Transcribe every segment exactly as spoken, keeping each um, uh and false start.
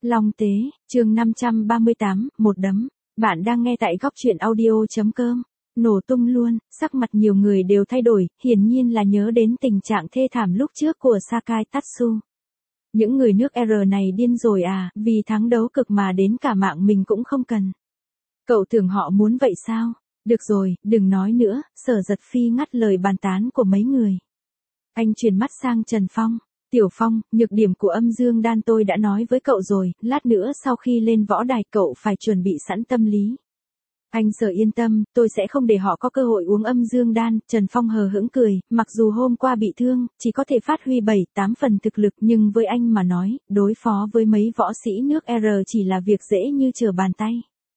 Long Tế, chương năm trăm ba mươi tám, một đấm. Bạn đang nghe tại góc truyện audio.com. Nổ tung luôn, sắc mặt nhiều người đều thay đổi, hiển nhiên là nhớ đến tình trạng thê thảm lúc trước của Sakai Tatsu. Những người nước R này điên rồi à, vì thắng đấu cực mà đến cả mạng mình cũng không cần. Cậu tưởng họ muốn vậy sao? Được rồi, đừng nói nữa, Sở Giật Phi ngắt lời bàn tán của mấy người. Anh chuyển mắt sang Trần Phong. Tiểu Phong, nhược điểm của âm dương đan tôi đã nói với cậu rồi, lát nữa sau khi lên võ đài cậu phải chuẩn bị sẵn tâm lý. Anh Sở yên tâm, tôi sẽ không để họ có cơ hội uống âm dương đan. Trần Phong hờ hững cười, mặc dù hôm qua bị thương, chỉ có thể phát huy bảy tám phần thực lực nhưng với anh mà nói, đối phó với mấy võ sĩ nước R chỉ là việc dễ như trở bàn tay.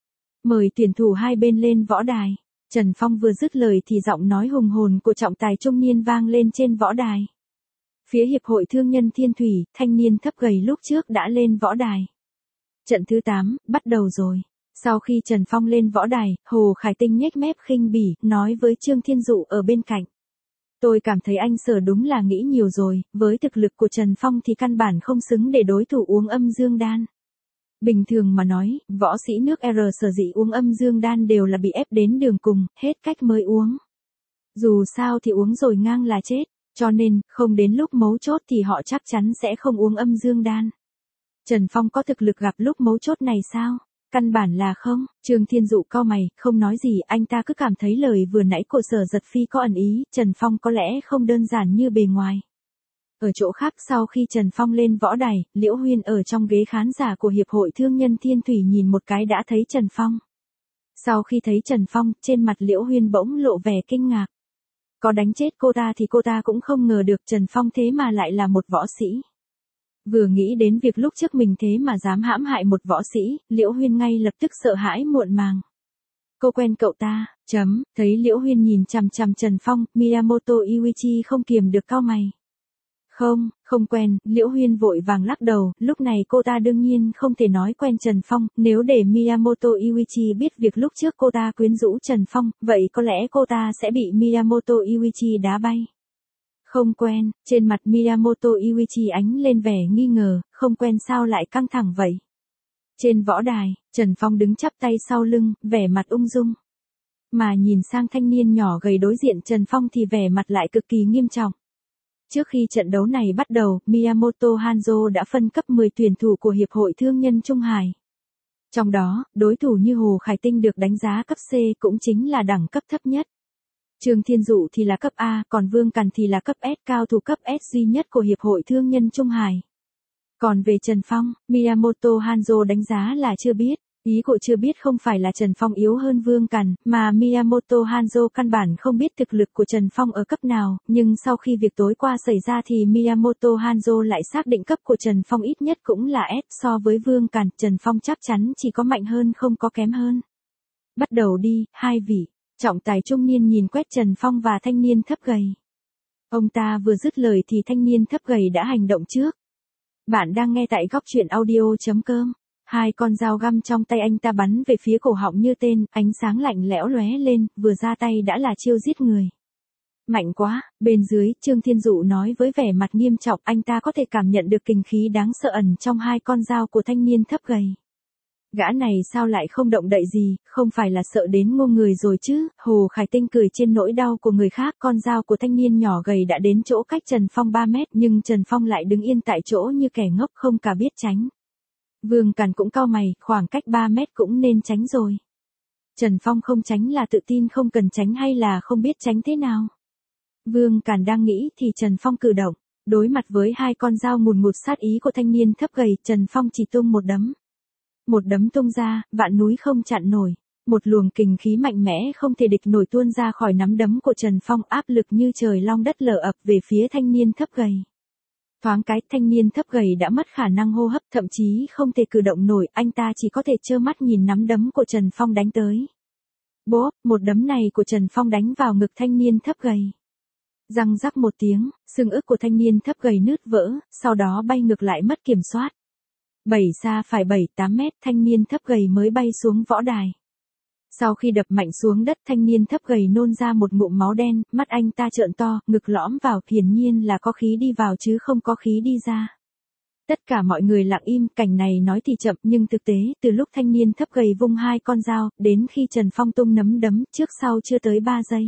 Mời tuyển thủ hai bên lên võ đài. Trần Phong vừa dứt lời thì giọng nói hùng hồn của trọng tài trung niên vang lên trên võ đài. Phía Hiệp hội Thương nhân Thiên Thủy, thanh niên thấp gầy lúc trước đã lên võ đài. Trận thứ tám, bắt đầu rồi. Sau khi Trần Phong lên võ đài, Hồ Khải Tinh nhếch mép khinh bỉ, nói với Trương Thiên Dụ ở bên cạnh. Tôi cảm thấy anh Sở đúng là nghĩ nhiều rồi, với thực lực của Trần Phong thì căn bản không xứng để đối thủ uống âm dương đan. Bình thường mà nói, võ sĩ nước R sở dĩ uống âm dương đan đều là bị ép đến đường cùng, hết cách mới uống. Dù sao thì uống rồi ngang là chết. Cho nên, không đến lúc mấu chốt thì họ chắc chắn sẽ không uống âm dương đan. Trần Phong có thực lực gặp lúc mấu chốt này sao? Căn bản là không. Trương Thiên Dụ cau mày, không nói gì, anh ta cứ cảm thấy lời vừa nãy của Sở Giật Phi có ẩn ý, Trần Phong có lẽ không đơn giản như bề ngoài. Ở chỗ khác sau khi Trần Phong lên võ đài, Liễu Huyên ở trong ghế khán giả của Hiệp hội Thương nhân Thiên Thủy nhìn một cái đã thấy Trần Phong. Sau khi thấy Trần Phong, trên mặt Liễu Huyên bỗng lộ vẻ kinh ngạc. Có đánh chết cô ta thì cô ta cũng không ngờ được Trần Phong thế mà lại là một võ sĩ. Vừa nghĩ đến việc lúc trước mình thế mà dám hãm hại một võ sĩ, Liễu Huyên ngay lập tức sợ hãi muộn màng. Cô quen cậu ta, chấm, thấy Liễu Huyên nhìn chằm chằm Trần Phong, Miyamoto Iuichi không kiềm được cau mày. Không, không quen, Liễu Huyên vội vàng lắc đầu, lúc này cô ta đương nhiên không thể nói quen Trần Phong, nếu để Miyamoto Iuichi biết việc lúc trước cô ta quyến rũ Trần Phong, vậy có lẽ cô ta sẽ bị Miyamoto Iuichi đá bay. Không quen, trên mặt Miyamoto Iuichi ánh lên vẻ nghi ngờ, không quen sao lại căng thẳng vậy. Trên võ đài, Trần Phong đứng chắp tay sau lưng, vẻ mặt ung dung. Mà nhìn sang thanh niên nhỏ gầy đối diện Trần Phong thì vẻ mặt lại cực kỳ nghiêm trọng. Trước khi trận đấu này bắt đầu, Miyamoto Hanzo đã phân cấp mười tuyển thủ của Hiệp hội Thương nhân Trung Hải. Trong đó, đối thủ như Hồ Khải Tinh được đánh giá cấp C cũng chính là đẳng cấp thấp nhất. Trương Thiên Dụ thì là cấp A, còn Vương Càn thì là cấp S, cao thủ cấp S duy nhất của Hiệp hội Thương nhân Trung Hải. Còn về Trần Phong, Miyamoto Hanzo đánh giá là chưa biết. Ý của chưa biết không phải là Trần Phong yếu hơn Vương Càn, mà Miyamoto Hanzo căn bản không biết thực lực của Trần Phong ở cấp nào, nhưng sau khi việc tối qua xảy ra thì Miyamoto Hanzo lại xác định cấp của Trần Phong ít nhất cũng là S, so với Vương Càn, Trần Phong chắc chắn chỉ có mạnh hơn không có kém hơn. Bắt đầu đi, hai vị. Trọng tài trung niên nhìn quét Trần Phong và thanh niên thấp gầy. Ông ta vừa dứt lời thì thanh niên thấp gầy đã hành động trước. Bạn đang nghe tại góc truyện audio.com. Hai con dao găm trong tay anh ta bắn về phía cổ họng như tên, ánh sáng lạnh lẽo lóe lên, vừa ra tay đã là chiêu giết người. Mạnh quá, bên dưới, Trương Thiên Dụ nói với vẻ mặt nghiêm trọng, anh ta có thể cảm nhận được kình khí đáng sợ ẩn trong hai con dao của thanh niên thấp gầy. Gã này sao lại không động đậy gì, không phải là sợ đến ngu người rồi chứ. Hồ Khải Tinh cười trên nỗi đau của người khác, con dao của thanh niên nhỏ gầy đã đến chỗ cách Trần Phong ba mét, nhưng Trần Phong lại đứng yên tại chỗ như kẻ ngốc không cả biết tránh. Vương Càn cũng cau mày, khoảng cách ba mét cũng nên tránh rồi. Trần Phong không tránh là tự tin không cần tránh hay là không biết tránh thế nào? Vương Càn đang nghĩ thì Trần Phong cử động, đối mặt với hai con dao ngùn ngụt sát ý của thanh niên thấp gầy, Trần Phong chỉ tung một đấm. Một đấm tung ra, vạn núi không chặn nổi. Một luồng kình khí mạnh mẽ không thể địch nổi tuôn ra khỏi nắm đấm của Trần Phong, áp lực như trời long đất lở ập về phía thanh niên thấp gầy. Thoáng cái, thanh niên thấp gầy đã mất khả năng hô hấp, thậm chí không thể cử động nổi, anh ta chỉ có thể trơ mắt nhìn nắm đấm của Trần Phong đánh tới. Bốp, một đấm này của Trần Phong đánh vào ngực thanh niên thấp gầy. Răng rắc một tiếng, xương ức của thanh niên thấp gầy nứt vỡ, sau đó bay ngược lại mất kiểm soát. Bảy xa phải bảy tám mét, thanh niên thấp gầy mới bay xuống võ đài. Sau khi đập mạnh xuống đất, thanh niên thấp gầy nôn ra một ngụm máu đen, mắt anh ta trợn to, ngực lõm vào, hiển nhiên là có khí đi vào chứ không có khí đi ra. Tất cả mọi người lặng im, cảnh này nói thì chậm nhưng thực tế, từ lúc thanh niên thấp gầy vung hai con dao, đến khi Trần Phong tung nắm đấm, trước sau chưa tới ba giây.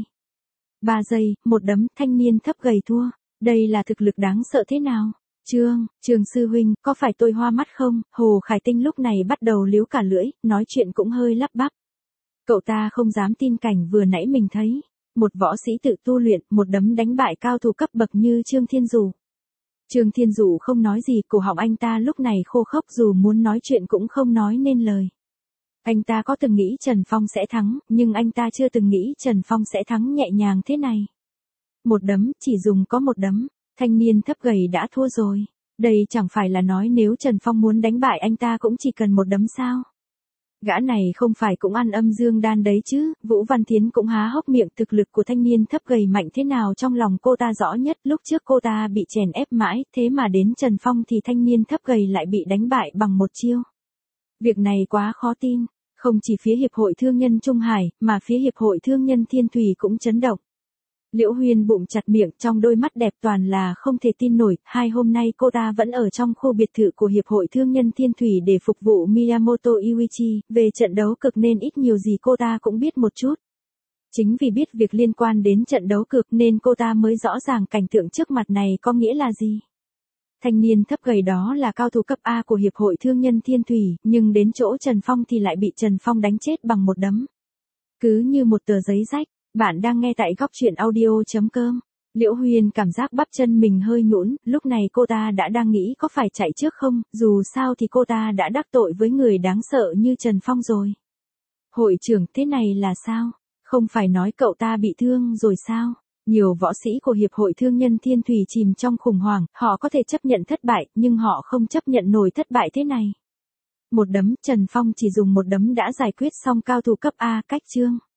ba giây, một đấm, thanh niên thấp gầy thua. Đây là thực lực đáng sợ thế nào? Trương, Trường sư huynh, có phải tôi hoa mắt không? Hồ Khải Tinh lúc này bắt đầu líu cả lưỡi, nói chuyện cũng hơi lắp bắp. Cậu ta không dám tin cảnh vừa nãy mình thấy. Một võ sĩ tự tu luyện, một đấm đánh bại cao thủ cấp bậc như Trương Thiên Dụ. Trương Thiên Dụ không nói gì, cổ họng anh ta lúc này khô khốc, dù muốn nói chuyện cũng không nói nên lời. Anh ta có từng nghĩ Trần Phong sẽ thắng, nhưng anh ta chưa từng nghĩ Trần Phong sẽ thắng nhẹ nhàng thế này. Một đấm, chỉ dùng có một đấm, thanh niên thấp gầy đã thua rồi. Đây chẳng phải là nói nếu Trần Phong muốn đánh bại anh ta cũng chỉ cần một đấm sao? Gã này không phải cũng ăn âm dương đan đấy chứ? Vũ Văn Thiến cũng há hốc miệng, thực lực của thanh niên thấp gầy mạnh thế nào trong lòng cô ta rõ nhất, lúc trước cô ta bị chèn ép mãi, thế mà đến Trần Phong thì thanh niên thấp gầy lại bị đánh bại bằng một chiêu. Việc này quá khó tin, không chỉ phía Hiệp hội Thương nhân Trung Hải, mà phía Hiệp hội Thương nhân Thiên Thủy cũng chấn động. Liễu Huyên bụng chặt miệng, trong đôi mắt đẹp toàn là không thể tin nổi, hai hôm nay cô ta vẫn ở trong khu biệt thự của Hiệp hội Thương nhân Thiên Thủy để phục vụ Miyamoto Iuichi, về trận đấu cực nên ít nhiều gì cô ta cũng biết một chút. Chính vì biết việc liên quan đến trận đấu cực nên cô ta mới rõ ràng cảnh tượng trước mặt này có nghĩa là gì. Thanh niên thấp gầy đó là cao thủ cấp A của Hiệp hội Thương nhân Thiên Thủy, nhưng đến chỗ Trần Phong thì lại bị Trần Phong đánh chết bằng một đấm. Cứ như một tờ giấy rách. Bạn đang nghe tại góc truyện audio.com. Liễu Huyên cảm giác bắp chân mình hơi nhũn, lúc này cô ta đã đang nghĩ có phải chạy trước không, dù sao thì cô ta đã đắc tội với người đáng sợ như Trần Phong rồi. Hội trưởng, thế này là sao? Không phải nói cậu ta bị thương rồi sao? Nhiều võ sĩ của Hiệp hội Thương nhân Thiên Thủy chìm trong khủng hoảng, họ có thể chấp nhận thất bại, nhưng họ không chấp nhận nổi thất bại thế này. Một đấm, Trần Phong chỉ dùng một đấm đã giải quyết xong cao thủ cấp A, cách Trương.